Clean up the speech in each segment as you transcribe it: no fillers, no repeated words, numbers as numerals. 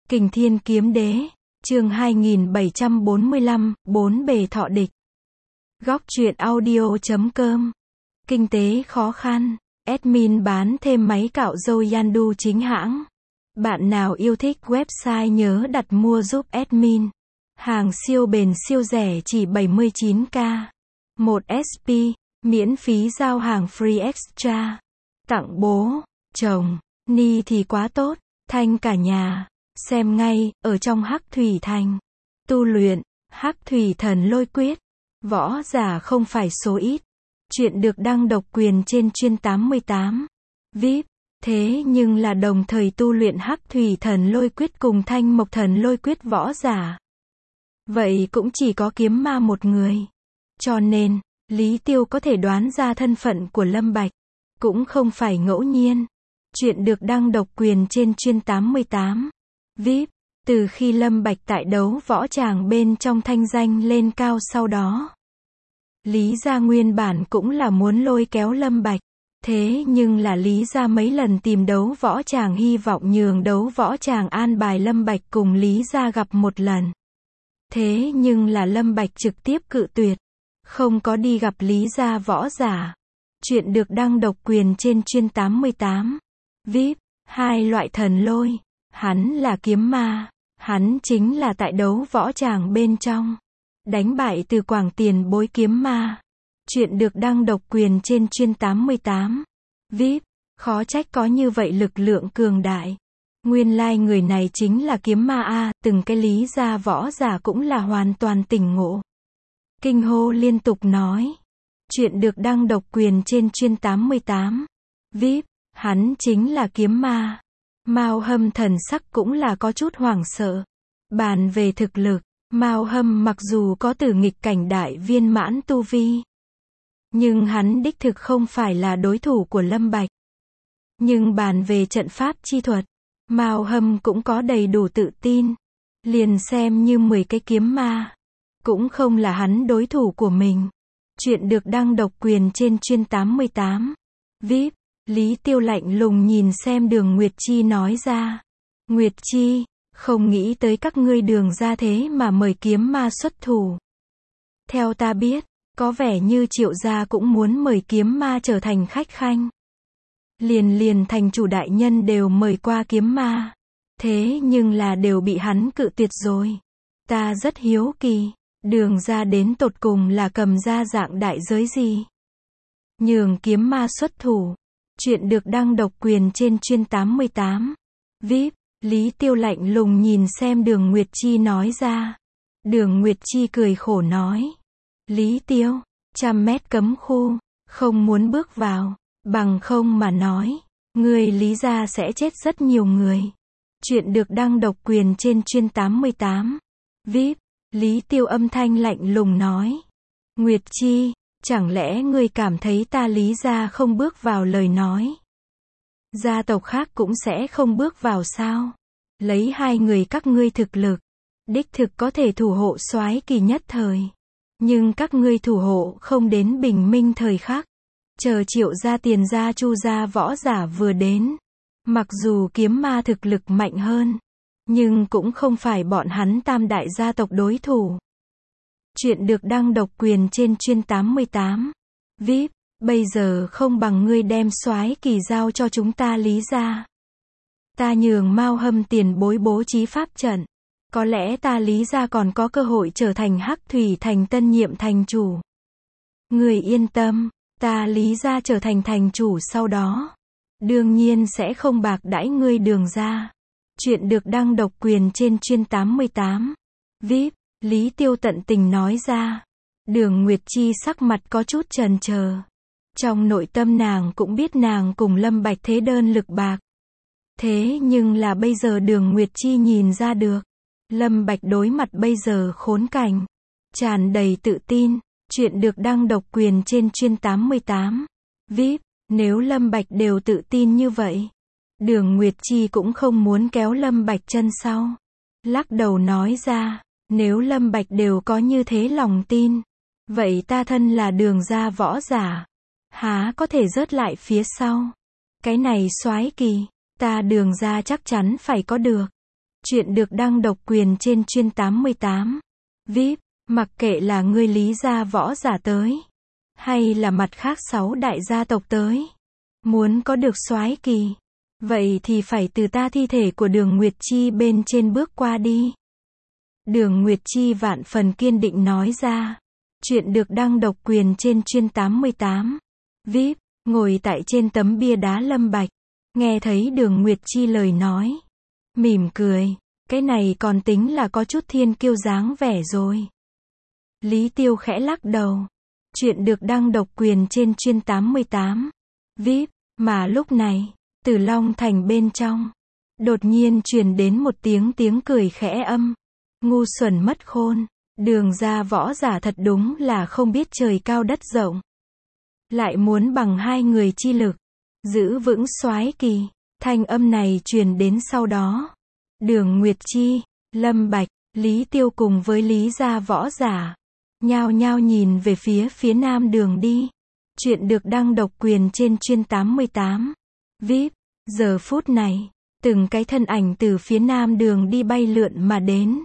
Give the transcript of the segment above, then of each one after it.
Kình Thiên Kiếm Đế, chương 2745, bốn bề thọ địch. Góc truyện audio.com. Kinh tế khó khăn, admin bán thêm máy cạo râu Yandu chính hãng. Bạn nào yêu thích website nhớ đặt mua giúp admin. Hàng siêu bền siêu rẻ chỉ 79k. 1 SP, miễn phí giao hàng free extra. Tặng bố, chồng, ni thì quá tốt, thanh cả nhà. Xem ngay, ở trong Hắc Thủy Thành. Tu luyện, Hắc Thủy Thần Lôi Quyết. Võ giả không phải số ít. Chuyện được đăng độc quyền trên chuyên 88. VIP. Thế nhưng là đồng thời tu luyện Hắc Thủy Thần Lôi Quyết cùng Thanh Mộc Thần Lôi Quyết võ giả. Vậy cũng chỉ có kiếm ma một người. Cho nên, Lý Tiêu có thể đoán ra thân phận của Lâm Bạch. Cũng không phải ngẫu nhiên. Chuyện được đăng độc quyền trên chuyên 88. VIP. Từ khi Lâm Bạch tại đấu võ tràng bên trong thanh danh lên cao sau đó. Lý gia nguyên bản cũng là muốn lôi kéo Lâm Bạch. Thế nhưng là Lý gia mấy lần tìm đấu võ tràng hy vọng nhường đấu võ tràng an bài Lâm Bạch cùng Lý gia gặp một lần. Thế nhưng là Lâm Bạch trực tiếp cự tuyệt. Không có đi gặp Lý gia võ giả. Chuyện được đăng độc quyền trên chuyên 88. VIP. Hai loại thần lôi. Hắn là kiếm ma. Hắn chính là tại đấu võ tràng bên trong. Đánh bại từ Quảng Tiền Bối kiếm ma. Chuyện được đăng độc quyền trên chuyên 88. VIP. Khó trách có như vậy lực lượng cường đại. Nguyên lai người này chính là kiếm ma a, từng cái Lý gia võ giả cũng là hoàn toàn tỉnh ngộ. Kinh hô liên tục nói. Chuyện được đăng độc quyền trên chuyên 88. VIP. Hắn chính là kiếm ma. Mao Hâm thần sắc cũng là có chút hoảng sợ. Bàn về thực lực, Mao Hâm mặc dù có tử nghịch cảnh đại viên mãn tu vi. Nhưng hắn đích thực không phải là đối thủ của Lâm Bạch. Nhưng bàn về trận pháp chi thuật, Mao Hâm cũng có đầy đủ tự tin. Liền xem như 10 cái kiếm ma. Cũng không là hắn đối thủ của mình. Chuyện được đăng độc quyền trên chuyên 88. VIP. Lý Tiêu lạnh lùng nhìn xem Đường Nguyệt Chi nói ra. Nguyệt Chi, không nghĩ tới các ngươi Đường ra thế mà mời kiếm ma xuất thủ. Theo ta biết, có vẻ như Triệu gia cũng muốn mời kiếm ma trở thành khách khanh. Liền thành chủ đại nhân đều mời qua kiếm ma. Thế nhưng là đều bị hắn cự tuyệt rồi. Ta rất hiếu kỳ, Đường ra đến tột cùng là cầm ra dạng đại giới gì? Nhường kiếm ma xuất thủ. Chuyện được đăng độc quyền trên chuyên 88. VIP. Lý Tiêu lạnh lùng nhìn xem Đường Nguyệt Chi nói ra. Đường Nguyệt Chi cười khổ nói. Lý Tiêu, 100 mét cấm khu, không muốn bước vào, bằng không mà nói, người Lý gia sẽ chết rất nhiều người. Chuyện được đăng độc quyền trên chuyên 88. VIP. Lý Tiêu âm thanh lạnh lùng nói. Nguyệt Chi, chẳng lẽ ngươi cảm thấy ta Lý gia không bước vào lời nói? Gia tộc khác cũng sẽ không bước vào sao? Lấy hai người các ngươi thực lực, đích thực có thể thủ hộ soái kỳ nhất thời. Nhưng các ngươi thủ hộ không đến bình minh thời khắc. Chờ Triệu gia Tiền gia Chu gia võ giả vừa đến. Mặc dù kiếm ma thực lực mạnh hơn, nhưng cũng không phải bọn hắn tam đại gia tộc đối thủ. Chuyện được đăng độc quyền trên chuyên 88. VIP. Bây giờ không bằng ngươi đem soái kỳ giao cho chúng ta Lý gia. Ta nhường Mao Hâm tiền bối bố trí pháp trận. Có lẽ ta Lý gia còn có cơ hội trở thành Hắc Thủy Thành tân nhiệm thành chủ. Ngươi yên tâm, ta Lý gia trở thành thành chủ sau đó. Đương nhiên sẽ không bạc đãi ngươi Đường gia. Chuyện được đăng độc quyền trên chuyên 88. VIP. Lý Tiêu tận tình nói ra. Đường Nguyệt Chi sắc mặt có chút chần chờ. Trong nội tâm nàng cũng biết nàng cùng Lâm Bạch thế đơn lực bạc. Thế nhưng là bây giờ Đường Nguyệt Chi nhìn ra được. Lâm Bạch đối mặt bây giờ khốn cảnh. Tràn đầy tự tin. Chuyện được đăng độc quyền trên chuyên 88. VIP. Nếu Lâm Bạch đều tự tin như vậy, Đường Nguyệt Chi cũng không muốn kéo Lâm Bạch chân sau. Lắc đầu nói ra. Nếu Lâm Bạch đều có như thế lòng tin, vậy ta thân là Đường gia võ giả, há có thể rớt lại phía sau. Cái này soái kỳ, ta Đường gia chắc chắn phải có được. Chuyện được đăng độc quyền trên chuyên 88. VIP, mặc kệ là ngươi Lý gia võ giả tới, hay là mặt khác 6 đại gia tộc tới, muốn có được soái kỳ, vậy thì phải từ ta thi thể của Đường Nguyệt Chi bên trên bước qua đi. Đường Nguyệt Chi vạn phần kiên định nói ra. Chuyện được đăng độc quyền trên chuyên 88. VIP, ngồi tại trên tấm bia đá Lâm Bạch, nghe thấy Đường Nguyệt Chi lời nói, mỉm cười, cái này còn tính là có chút thiên kiêu dáng vẻ rồi. Lý Tiêu khẽ lắc đầu. Chuyện được đăng độc quyền trên chuyên 88. VIP, mà lúc này, Tử Long Thành bên trong, đột nhiên truyền đến một tiếng cười khẽ âm. Ngu xuẩn mất khôn, Đường gia võ giả thật đúng là không biết trời cao đất rộng. Lại muốn bằng hai người chi lực, giữ vững soái kỳ. Thanh âm này truyền đến sau đó. Đường Nguyệt Chi, Lâm Bạch, Lý Tiêu cùng với Lý gia võ giả, nhao nhao nhìn về phía nam đường đi. Chuyện được đăng độc quyền trên chuyên 88. VIP, giờ phút này, từng cái thân ảnh từ phía nam đường đi bay lượn mà đến,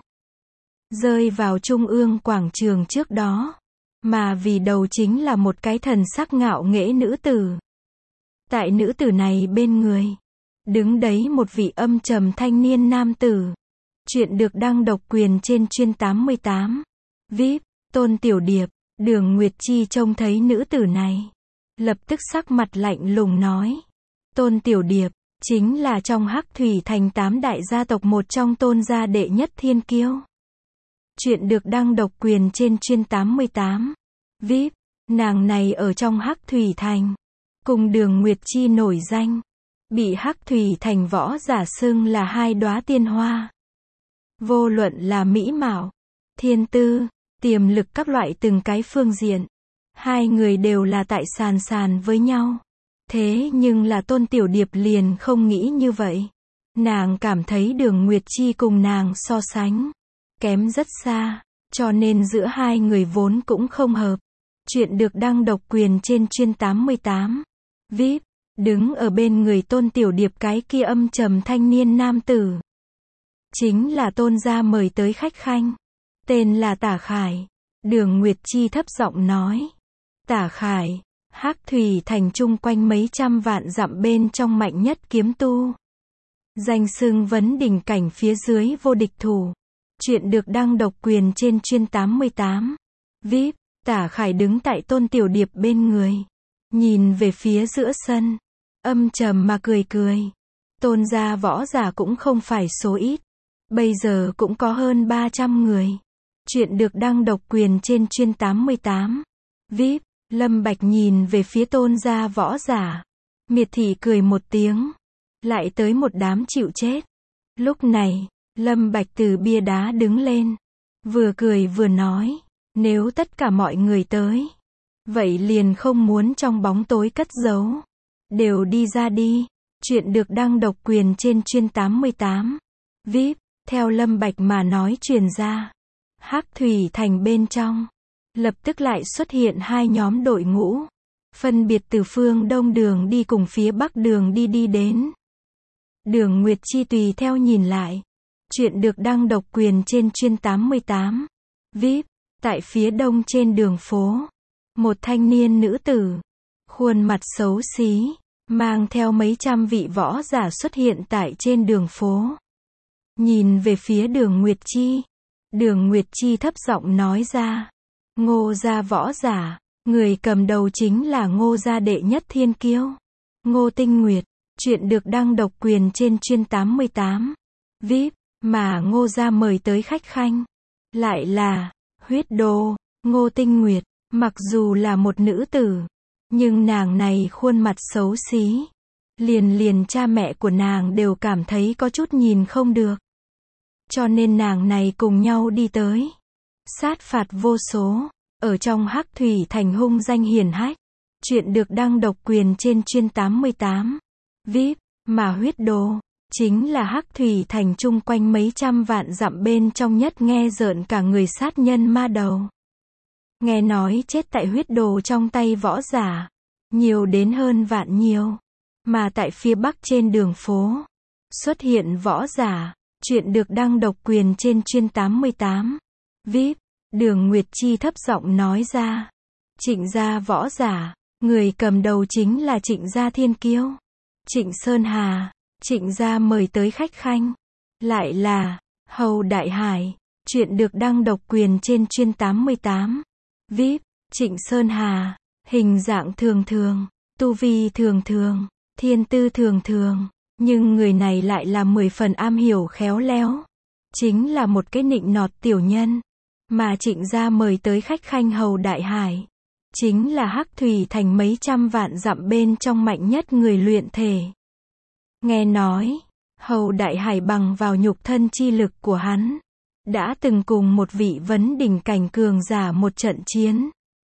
rơi vào trung ương quảng trường trước đó, mà vì đầu chính là một cái thần sắc ngạo nghễ nữ tử. Tại nữ tử này bên người, đứng đấy một vị âm trầm thanh niên nam tử. Chuyện được đăng độc quyền trên chuyên 88. VIP, Tôn Tiểu Điệp. Đường Nguyệt Chi trông thấy nữ tử này, lập tức sắc mặt lạnh lùng nói. Tôn Tiểu Điệp, chính là trong Hắc Thủy Thành 8 đại gia tộc một trong Tôn gia đệ nhất thiên kiêu. Chuyện được đăng độc quyền trên chuyên 88. VIP, nàng này ở trong Hắc Thủy Thành, cùng Đường Nguyệt Chi nổi danh, bị Hắc Thủy Thành võ giả xưng là hai đóa tiên hoa. Vô luận là mỹ mạo, thiên tư, tiềm lực các loại từng cái phương diện, hai người đều là tại sàn với nhau. Thế nhưng là Tôn Tiểu Điệp liền không nghĩ như vậy. Nàng cảm thấy Đường Nguyệt Chi cùng nàng so sánh kém rất xa, cho nên giữa hai người vốn cũng không hợp. Chuyện được đăng độc quyền trên chuyên 88. VIP, đứng ở bên người Tôn Tiểu Điệp cái kia âm trầm thanh niên nam tử, chính là Tôn gia mời tới khách khanh, tên là Tả Khải. Đường Nguyệt Chi thấp giọng nói. Tả Khải, Hắc Thủy Thành chung quanh mấy trăm vạn dặm bên trong mạnh nhất kiếm tu, danh xưng vấn đỉnh cảnh phía dưới vô địch thủ. Chuyện được đăng độc quyền trên chuyên 88. VIP, Tả Khải đứng tại Tôn Tiểu Điệp bên người, nhìn về phía giữa sân, âm trầm mà cười. Tôn gia võ giả cũng không phải số ít, bây giờ cũng có hơn 300 người. Chuyện được đăng độc quyền trên chuyên 88. VIP, Lâm Bạch nhìn về phía Tôn gia võ giả, miệt thị cười một tiếng. Lại tới một đám chịu chết. Lúc này, Lâm Bạch từ bia đá đứng lên, vừa cười vừa nói, nếu tất cả mọi người tới, vậy liền không muốn trong bóng tối cất giấu, đều đi ra đi. Chuyện được đăng độc quyền trên chuyên 88. VIP, theo Lâm Bạch mà nói truyền ra, Hắc Thủy Thành bên trong, lập tức lại xuất hiện hai nhóm đội ngũ, phân biệt từ phương Đông đường đi cùng phía Bắc đường đi đến. Đường Nguyệt Chi tùy theo nhìn lại. Chuyện được đăng độc quyền trên chuyên 88. VIP, tại phía đông trên đường phố, một thanh niên nữ tử, khuôn mặt xấu xí, mang theo mấy trăm vị võ giả xuất hiện tại trên đường phố. Nhìn về phía Đường Nguyệt Chi, Đường Nguyệt Chi thấp giọng nói ra. Ngô gia võ giả, người cầm đầu chính là Ngô gia đệ nhất thiên kiêu, Ngô Tinh Nguyệt. Chuyện được đăng độc quyền trên chuyên 88. VIP, mà Ngô gia mời tới khách khanh, lại là huyết đồ, Ngô Tinh Nguyệt. Mặc dù là một nữ tử, nhưng nàng này khuôn mặt xấu xí, liền cha mẹ của nàng đều cảm thấy có chút nhìn không được. Cho nên nàng này cùng nhau đi tới, sát phạt vô số, ở trong Hắc Thủy Thành hung danh hiển hách. Chuyện được đăng độc quyền trên chuyên 88. VIP, mà huyết đồ, chính là Hắc Thủy Thành chung quanh mấy trăm vạn dặm bên trong nhất nghe rợn cả người sát nhân ma đầu. Nghe nói chết tại huyết đồ trong tay võ giả, nhiều đến hơn vạn nhiều. Mà tại phía Bắc trên đường phố, xuất hiện võ giả, Chuyện được đăng độc quyền trên chuyên 88. VIP. Đường Nguyệt Chi thấp giọng nói ra. Trịnh gia võ giả. Người cầm đầu chính là Trịnh gia thiên kiêu. Trịnh Sơn Hà. Trịnh gia mời tới khách khanh. Lại là Hầu Đại Hải. Chuyện được đăng độc quyền trên chuyên 88. VIP. Trịnh Sơn Hà. Hình dạng thường thường. Tu vi thường thường. Thiên tư thường thường. Nhưng người này lại là 10 phần am hiểu khéo léo. Chính là một cái nịnh nọt tiểu nhân. Mà Trịnh gia mời tới khách khanh Hầu Đại Hải. Chính là Hắc Thủy Thành mấy trăm vạn dặm bên trong mạnh nhất người luyện thể. Nghe nói, Hầu Đại Hải bằng vào nhục thân chi lực của hắn, đã từng cùng một vị vấn đỉnh cảnh cường giả một trận chiến.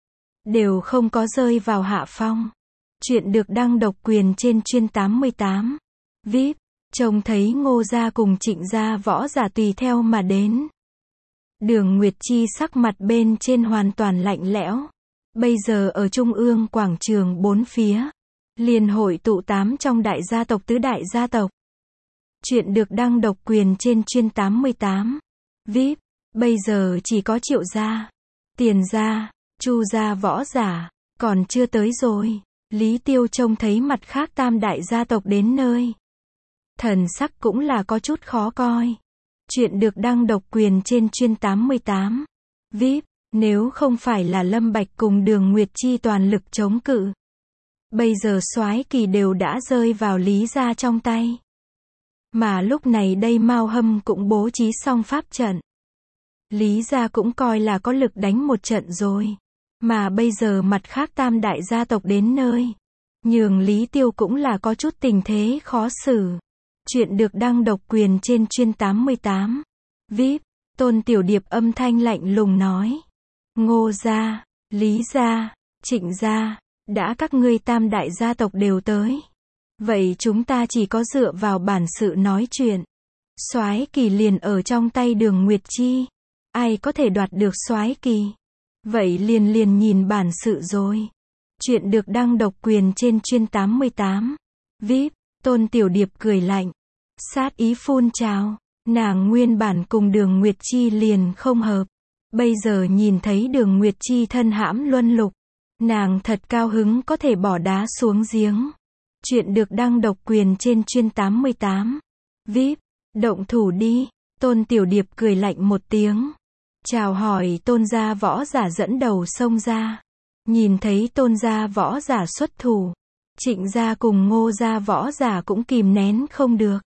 Đều không có rơi vào hạ phong. Chuyện được đăng độc quyền trên chuyên 88. VIP. Trông thấy Ngô gia cùng Trịnh gia võ giả tùy theo mà đến. Đường Nguyệt Chi sắc mặt bên trên hoàn toàn lạnh lẽo. Bây giờ ở trung ương quảng trường bốn phía, liền hội tụ 8 trong đại gia tộc tứ đại gia tộc. Chuyện được đăng độc quyền trên chuyên 88. VIP. Bây giờ chỉ có Triệu gia, Tiền gia, Chu gia võ giả, còn chưa tới rồi. Lý Tiêu trông thấy mặt khác tam đại gia tộc đến nơi. Thần sắc cũng là có chút khó coi. Chuyện được đăng độc quyền trên chuyên 88. VIP. Nếu không phải là Lâm Bạch cùng Đường Nguyệt Chi toàn lực chống cự, bây giờ soái kỳ đều đã rơi vào Lý gia trong tay. Mà lúc này đây Mao Hâm cũng bố trí xong pháp trận. Lý gia cũng coi là có lực đánh một trận rồi. Mà bây giờ mặt khác tam đại gia tộc đến nơi, nhường Lý Tiêu cũng là có chút tình thế khó xử. Chuyện được đăng độc quyền trên chuyên 88. VIP. Tôn Tiểu Điệp âm thanh lạnh lùng nói. Ngô gia, Lý gia, Trịnh gia, đã các ngươi tam đại gia tộc đều tới. Vậy chúng ta chỉ có dựa vào bản sự nói chuyện. Soái kỳ liền ở trong tay Đường Nguyệt Chi. Ai có thể đoạt được soái kỳ? Vậy liền nhìn bản sự rồi. Chuyện được đăng độc quyền trên chuyên 88. VIP. Tôn Tiểu Điệp cười lạnh. Sát ý phun trào. Nàng nguyên bản cùng Đường Nguyệt Chi liền không hợp. Bây giờ nhìn thấy Đường Nguyệt Chi thân hãm luân lục, nàng thật cao hứng có thể bỏ đá xuống giếng. Chuyện được đăng độc quyền trên chuyên 88. VIP. Động thủ đi. Tôn Tiểu Điệp cười lạnh một tiếng. Chào hỏi Tôn gia võ giả dẫn đầu xông ra. Nhìn thấy Tôn gia võ giả xuất thủ, Trịnh gia cùng Ngô gia võ giả cũng kìm nén không được,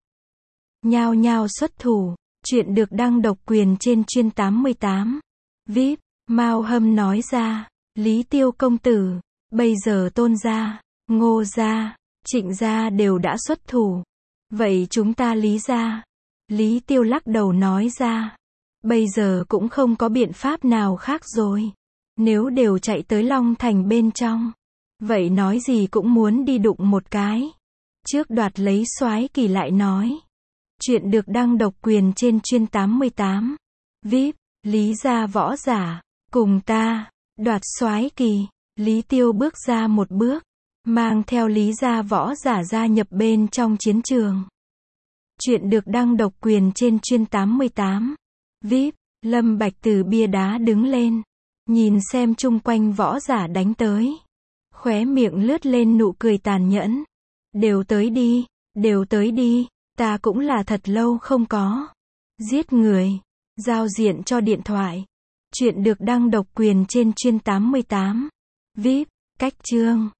nhao nhao xuất thủ. Chuyện được đăng độc quyền trên chuyên 88. VIP. Mao Hâm nói ra. Lý Tiêu công tử, bây giờ Tôn gia, Ngô gia, Trịnh gia đều đã xuất thủ. Vậy chúng ta Lý gia? Lý Tiêu lắc đầu nói ra. Bây giờ cũng không có biện pháp nào khác rồi. Nếu đều chạy tới Long Thành bên trong, vậy nói gì cũng muốn đi đụng một cái. Trước đoạt lấy soái kỳ lại nói. Chuyện được đăng độc quyền trên chuyên 88. VIP. Lý gia võ giả, cùng ta, đoạt soái kỳ. Lý Tiêu bước ra một bước, mang theo Lý gia võ giả gia nhập bên trong chiến trường. Chuyện được đăng độc quyền trên chuyên 88. VIP. Lâm Bạch từ bia đá đứng lên, nhìn xem chung quanh võ giả đánh tới, khóe miệng lướt lên nụ cười tàn nhẫn. Đều tới đi, đều tới đi, ta cũng là thật lâu không có giết người. Giao diện cho điện thoại. Chuyện được đăng độc quyền trên chuyên 88. VIP. Cách chương.